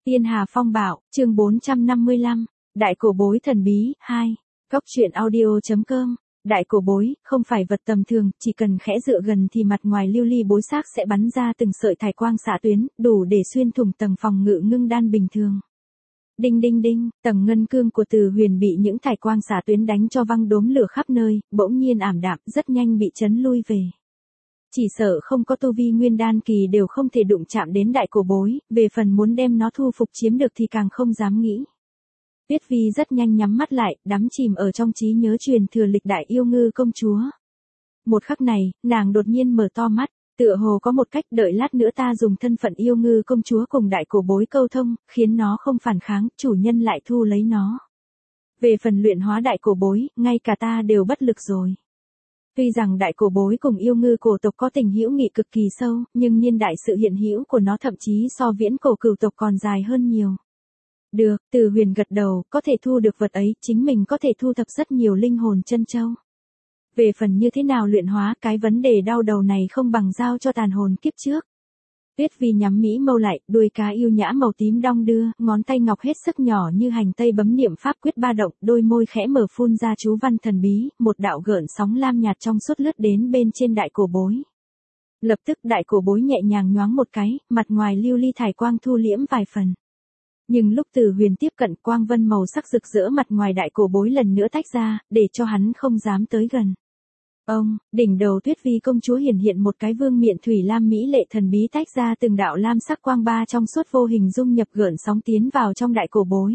Tiên Hà Phong Bạo, chương 455, Đại Cổ Bối Thần Bí, 2. Góc truyện audio.com. Đại cổ bối, không phải vật tầm thường, chỉ cần khẽ dựa gần thì mặt ngoài lưu ly bối xác sẽ bắn ra từng sợi thải quang xạ tuyến, đủ để xuyên thủng tầng phòng ngự ngưng đan bình thường. Đinh đinh đinh, tầng ngân cương của Từ Huyền bị những thải quang xạ tuyến đánh cho văng đốm lửa khắp nơi, bỗng nhiên ảm đạm, rất nhanh bị chấn lui về. Chỉ sợ không có tu vi nguyên đan kỳ đều không thể đụng chạm đến đại cổ bối, về phần muốn đem nó thu phục chiếm được thì càng không dám nghĩ. Tuyết Vi rất nhanh nhắm mắt lại, đắm chìm ở trong trí nhớ truyền thừa lịch đại yêu ngư công chúa. Một khắc này, nàng đột nhiên mở to mắt, tựa hồ có một cách đợi lát nữa ta dùng thân phận yêu ngư công chúa cùng đại cổ bối câu thông, khiến nó không phản kháng, chủ nhân lại thu lấy nó. Về phần luyện hóa đại cổ bối, ngay cả ta đều bất lực rồi. Tuy rằng đại cổ bối cùng yêu ngư cổ tộc có tình hữu nghị cực kỳ sâu, nhưng niên đại sự hiện hữu của nó thậm chí so viễn cổ cửu tộc còn dài hơn nhiều. Được, Từ Huyền gật đầu, có thể thu được vật ấy, chính mình có thể thu thập rất nhiều linh hồn chân châu. Về phần như thế nào luyện hóa, cái vấn đề đau đầu này không bằng giao cho tàn hồn kiếp trước. Tuyết Vi nhắm mỹ mâu lại, đuôi cá yêu nhã màu tím đong đưa, ngón tay ngọc hết sức nhỏ như hành tây bấm niệm pháp quyết ba động, đôi môi khẽ mở phun ra chú văn thần bí, một đạo gợn sóng lam nhạt trong suốt lướt đến bên trên đại cổ bối. Lập tức đại cổ bối nhẹ nhàng nhoáng một cái, mặt ngoài lưu ly thải quang thu liễm vài phần. Nhưng lúc Từ Huyền tiếp cận, quang vân màu sắc rực rỡ mặt ngoài đại cổ bối lần nữa tách ra, để cho hắn không dám tới gần. Ông, đỉnh đầu Tuyết Vi công chúa hiển hiện một cái vương miện thủy lam mỹ lệ thần bí tách ra từng đạo lam sắc quang ba trong suốt vô hình dung nhập gợn sóng tiến vào trong đại cổ bối.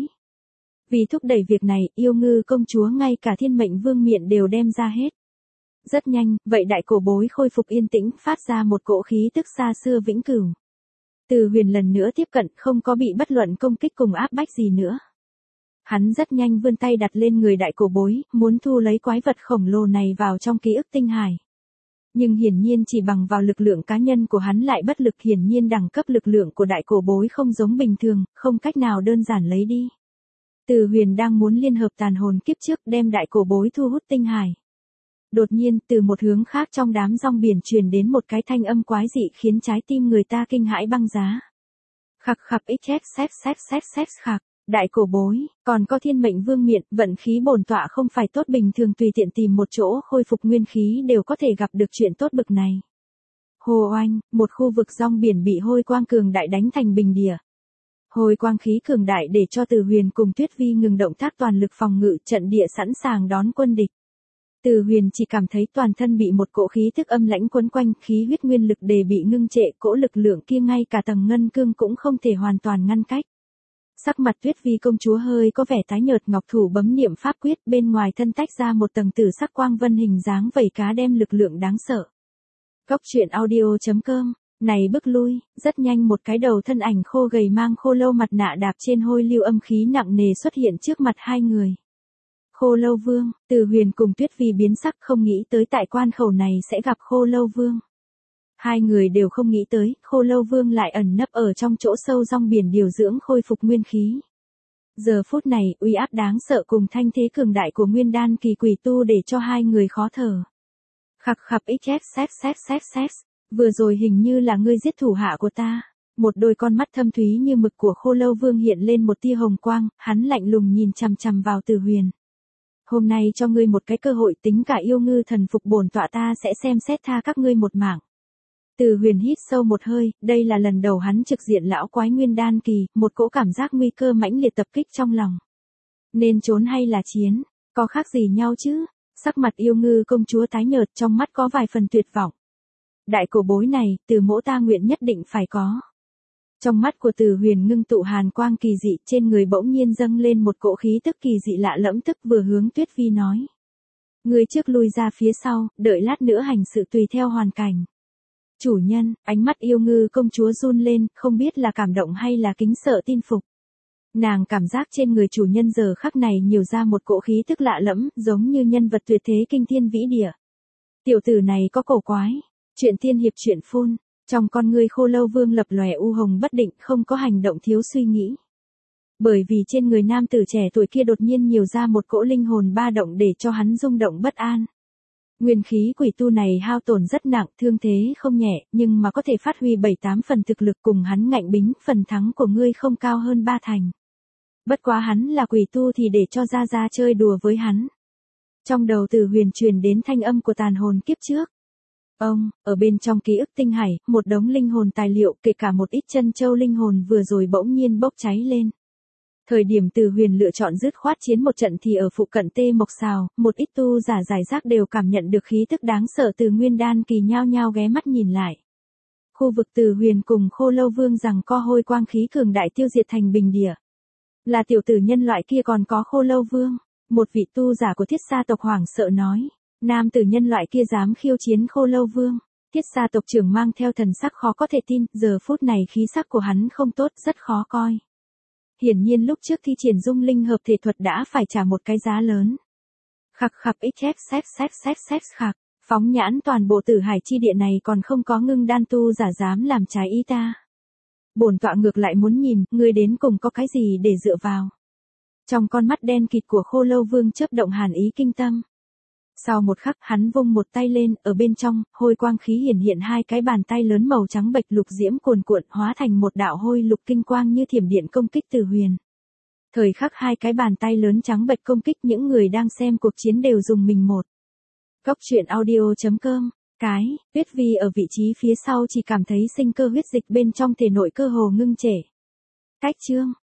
Vì thúc đẩy việc này, yêu ngư công chúa ngay cả thiên mệnh vương miện đều đem ra hết. Rất nhanh, vậy đại cổ bối khôi phục yên tĩnh, phát ra một cỗ khí tức xa xưa vĩnh cửu. Từ Huyền lần nữa tiếp cận, không có bị bất luận công kích cùng áp bách gì nữa. Hắn rất nhanh vươn tay đặt lên người đại cổ bối, muốn thu lấy quái vật khổng lồ này vào trong ký ức tinh hải. Nhưng hiển nhiên chỉ bằng vào lực lượng cá nhân của hắn lại bất lực, hiển nhiên đẳng cấp lực lượng của đại cổ bối không giống bình thường, không cách nào đơn giản lấy đi. Từ Huyền đang muốn liên hợp tàn hồn kiếp trước đem đại cổ bối thu hút tinh hải. Đột nhiên, từ một hướng khác trong đám rong biển truyền đến một cái thanh âm quái dị khiến trái tim người ta kinh hãi băng giá. Khặc khặc xếp khặc, đại cổ bối, còn có thiên mệnh vương miện, vận khí bổn tọa không phải tốt bình thường tùy tiện tìm một chỗ khôi phục nguyên khí đều có thể gặp được chuyện tốt bực này. Hồ oanh, một khu vực rong biển bị hôi quang cường đại đánh thành bình địa. Hồi quang khí cường đại để cho Từ Huyền cùng Tuyết Vi ngừng động tác toàn lực phòng ngự, trận địa sẵn sàng đón quân địch. Từ Huyền chỉ cảm thấy toàn thân bị một cỗ khí tức âm lãnh quấn quanh, khí huyết nguyên lực đề bị ngưng trệ, cỗ lực lượng kia ngay cả tầng ngân cương cũng không thể hoàn toàn ngăn cách. Sắc mặt Tuyết Vi công chúa hơi có vẻ tái nhợt, ngọc thủ bấm niệm pháp quyết, bên ngoài thân tách ra một tầng tử sắc quang vân hình dáng vảy cá đem lực lượng đáng sợ. Góc truyện audio.com. Này bước lui, rất nhanh một cái đầu thân ảnh khô gầy mang khô lâu mặt nạ đạp trên hôi lưu âm khí nặng nề xuất hiện trước mặt hai người. Khô lâu vương, Từ Huyền cùng Tuyết Vi biến sắc, không nghĩ tới tại quan khẩu này sẽ gặp khô lâu vương. Hai người đều không nghĩ tới, khô lâu vương lại ẩn nấp ở trong chỗ sâu rong biển điều dưỡng khôi phục nguyên khí. Giờ phút này, uy áp đáng sợ cùng thanh thế cường đại của nguyên đan kỳ quỷ tu để cho hai người khó thở. Khặc khặc xếp, vừa rồi hình như là ngươi giết thủ hạ của ta. Một đôi con mắt thâm thúy như mực của khô lâu vương hiện lên một tia hồng quang, hắn lạnh lùng nhìn chằm chằm vào Từ Huyền. Hôm nay cho ngươi một cái cơ hội, tính cả yêu ngư thần phục bổn tọa ta sẽ xem xét tha các ngươi một mạng. Từ Huyền hít sâu một hơi, đây là lần đầu hắn trực diện lão quái nguyên đan kỳ, một cỗ cảm giác nguy cơ mãnh liệt tập kích trong lòng. Nên trốn hay là chiến, có khác gì nhau chứ? Sắc mặt yêu ngư công chúa tái nhợt, trong mắt có vài phần tuyệt vọng. Đại cổ bối này, từ mỗ ta nguyện nhất định phải có. Trong mắt của Từ Huyền ngưng tụ hàn quang kỳ dị, trên người bỗng nhiên dâng lên một cỗ khí tức kỳ dị lạ lẫm, tức vừa hướng Tuyết Vi nói. Người trước lui ra phía sau, đợi lát nữa hành sự tùy theo hoàn cảnh. Chủ nhân, ánh mắt yêu ngư công chúa run lên, không biết là cảm động hay là kính sợ tin phục. Nàng cảm giác trên người chủ nhân giờ khắc này nhiều ra một cỗ khí tức lạ lẫm, giống như nhân vật tuyệt thế kinh thiên vĩ địa. Tiểu tử này có cổ quái. Chuyện tiên hiệp chuyện phun. Trong con ngươi khô lâu vương lập lòe u hồng bất định, không có hành động thiếu suy nghĩ. Bởi vì trên người nam tử trẻ tuổi kia đột nhiên nhiều ra một cỗ linh hồn ba động để cho hắn rung động bất an. Nguyên khí quỷ tu này hao tổn rất nặng, thương thế không nhẹ, nhưng mà có thể phát huy 7-8 phần thực lực cùng hắn ngạnh bính, phần thắng của ngươi không cao hơn 3 thành. Bất quá hắn là quỷ tu thì để cho ra chơi đùa với hắn. Trong đầu Từ Huyền truyền đến thanh âm của tàn hồn kiếp trước. Ở bên trong ký ức tinh hải, một đống linh hồn tài liệu kể cả một ít chân châu linh hồn vừa rồi bỗng nhiên bốc cháy lên. Thời điểm Từ Huyền lựa chọn dứt khoát chiến một trận thì ở phụ cận Tê Mộc Sào, một ít tu giả giải rác đều cảm nhận được khí tức đáng sợ từ Nguyên Đan Kỳ nhao nhao ghé mắt nhìn lại. Khu vực Từ Huyền cùng Khô Lâu Vương rằng co hôi quang khí cường đại tiêu diệt thành bình địa. Là tiểu tử nhân loại kia còn có Khô Lâu Vương, một vị tu giả của Thiết Sa tộc hoảng sợ nói, nam tử nhân loại kia dám khiêu chiến Khô Lâu Vương. Thiết Sa tộc trưởng mang theo thần sắc khó có thể tin, giờ phút này khí sắc của hắn không tốt, rất khó coi. Hiển nhiên lúc trước thi triển dung linh hợp thể thuật đã phải trả một cái giá lớn. Khặc khặc xếp khặc, phóng nhãn toàn bộ Tử Hải chi địa này còn không có ngưng đan tu giả dám làm trái ý ta. Bổn tọa ngược lại muốn nhìn, ngươi đến cùng có cái gì để dựa vào. Trong con mắt đen kịt của Khô Lâu Vương chớp động hàn ý kinh tâm. Sau một khắc hắn vung một tay lên, ở bên trong, hôi quang khí hiển hiện hai cái bàn tay lớn màu trắng bệch lục diễm cuồn cuộn hóa thành một đạo hôi lục kinh quang như thiểm điện công kích Từ Huyền. Thời khắc hai cái bàn tay lớn trắng bệch công kích những người đang xem cuộc chiến đều dùng mình một. Góc truyện audio.com, Tuyết Vi ở vị trí phía sau chỉ cảm thấy sinh cơ huyết dịch bên trong thể nội cơ hồ ngưng trệ. Cách chương.